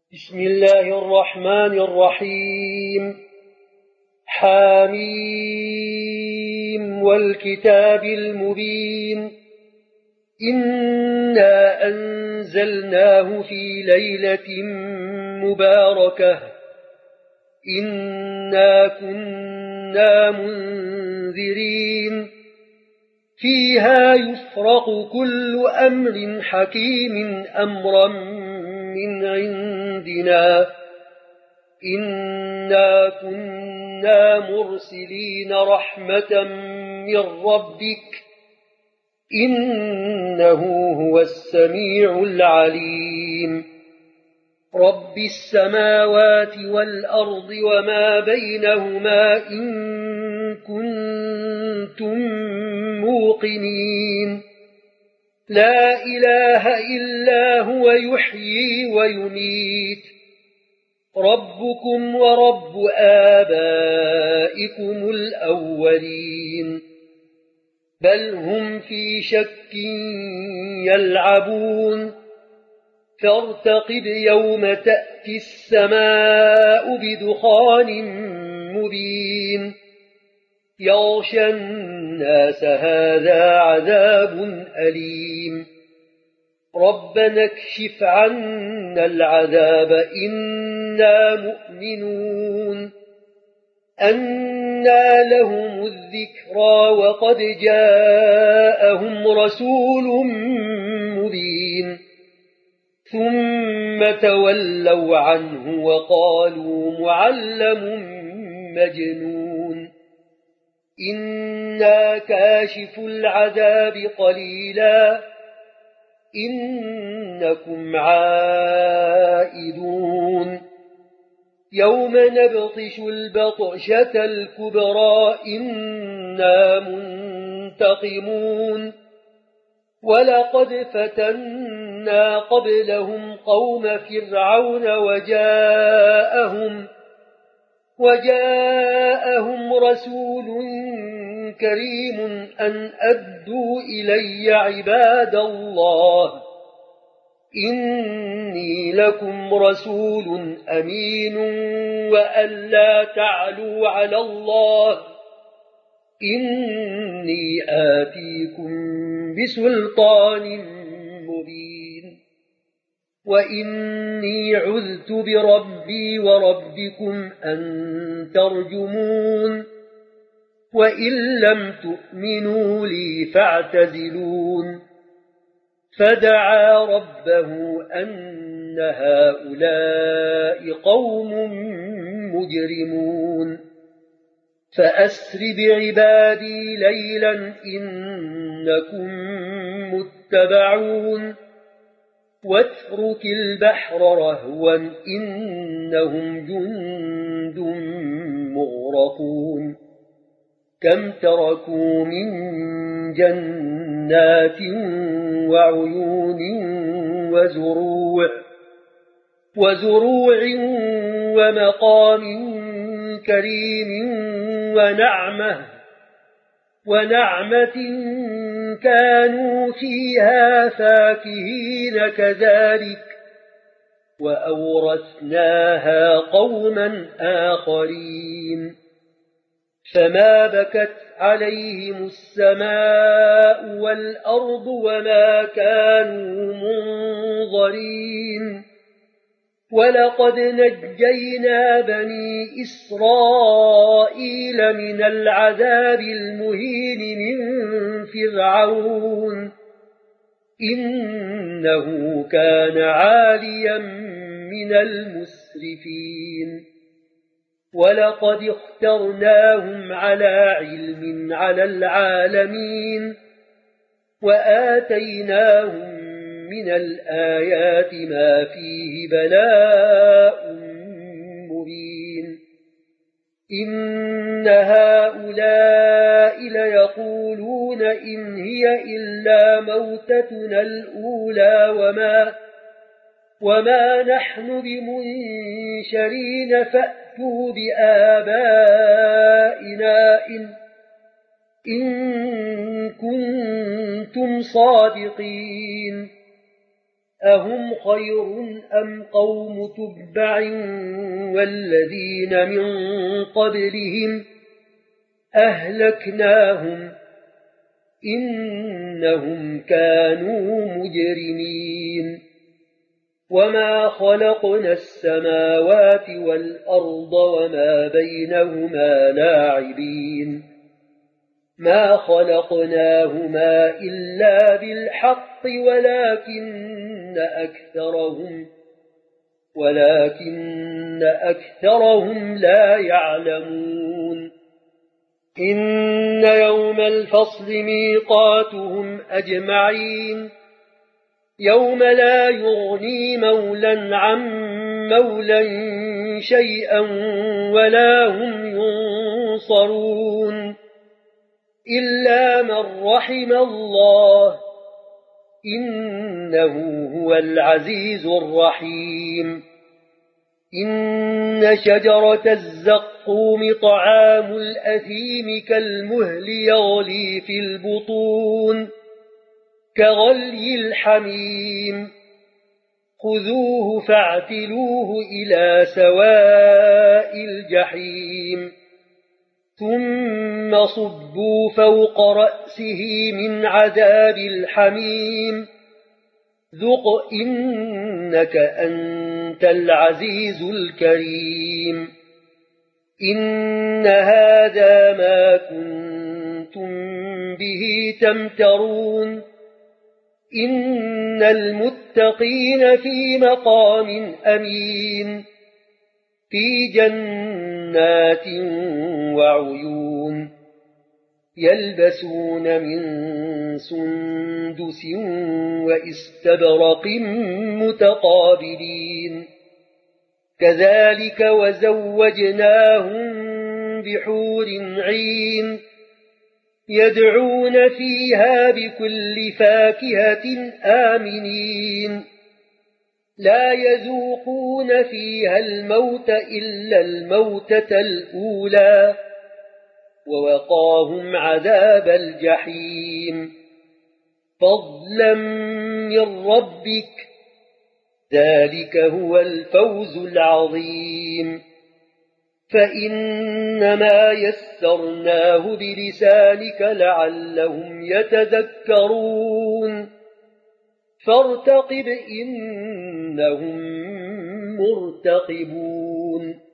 بسم الله الرحمن الرحيم. حاميم والكتاب المبين. إنا أنزلناه في ليلة مباركة إنا كنا منذرين فيها يفرق كل أمر حكيم أمرا من عندنا إنا كنا مرسلين رحمة من ربك إنه هو السميع العليم. رب السماوات والأرض وما بينهما إن كنتم موقنين لا إله إلا هو يحيي ويميت ربكم ورب آبائكم الأولين بل هم في شك يلعبون فارتقب يوم تأتي السماء بدخان مبين يغشى الناس هذا عذاب أليم ربنا اكشف عنا العذاب إنا مؤمنون أنى لهم الذكرى وقد جاءهم رسول مبين ثم تولوا عنه وقالوا معلم مجنون إنا كاشف العذاب قليلا إنكم عائدون يوم نبطش البطشة الكبرى إنا منتقمون ولقد فتنا قبلهم قوم فرعون وجاءهم رسول كريم أن أدوا إلي عباد الله إني لكم رسول أمين وأن لا تعلوا على الله إني آتيكم بسلطان مبين وإني عذت بربي وربكم أن ترجمون وإن لم تؤمنوا لي فاعتزلون فدعا ربه أن هؤلاء قوم مجرمون فأسر بعبادي ليلا إنكم متبعون واترك البحر رهوا إنهم جند مغرقون كم تركوا من جنات وعيون وزروع ومقام كريم ونعمة كانوا فيها فاكهين كذلك وأورثناها قوما آخرين فما بكت عليهم السماء والأرض وما كانوا منظرين ولقد نجينا بني إسرائيل من العذاب المهين من فرعون إنه كان عاليا من المسرفين ولقد اخترناهم على علم على العالمين وآتيناهم من الآيات ما فيه بلاء مبين إن هؤلاء ليقولون إن هي إلا موتتنا الأولى وما نحن بمنشرين فأتوا بآبائنا إن كنتم صادقين أهم خير أم قوم تبع والذين من قبلهم أهلكناهم إنهم كانوا مجرمين وما خلقنا السماوات والأرض وما بينهما لاعبين ما خلقناهما إلا بالحق ولكن أكثرهم لا يعلمون إن يوم الفصل ميقاتهم أجمعين يوم لا يغني مولا عن مولا شيئا ولا هم ينصرون إلا من رحم الله إنه هو العزيز الرحيم إن شجرة الزقوم طعام الأثيم كالمهل يغلي في البطون كغلي الحميم خذوه فاعتلوه إلى سواء الجحيم ثم صبوا فوق رأسه من عذاب الحميم ذق إنك أنت العزيز الكريم إن هذا ما كنتم به تمترون إن المتقين في مقام أمين في جنات وعيون يلبسون من سندس وإستبرق متقابلين كذلك وزوجناهم بحور عين يدعون فيها بكل فاكهة آمنين لا يذوقون فيها الموت إلا الموتة الأولى ووقاهم عذاب الجحيم فضلا من ربك ذلك هو الفوز العظيم فإنما يسرناه بلسانك لعلهم يتذكرون فارتقب إنهم مرتقبون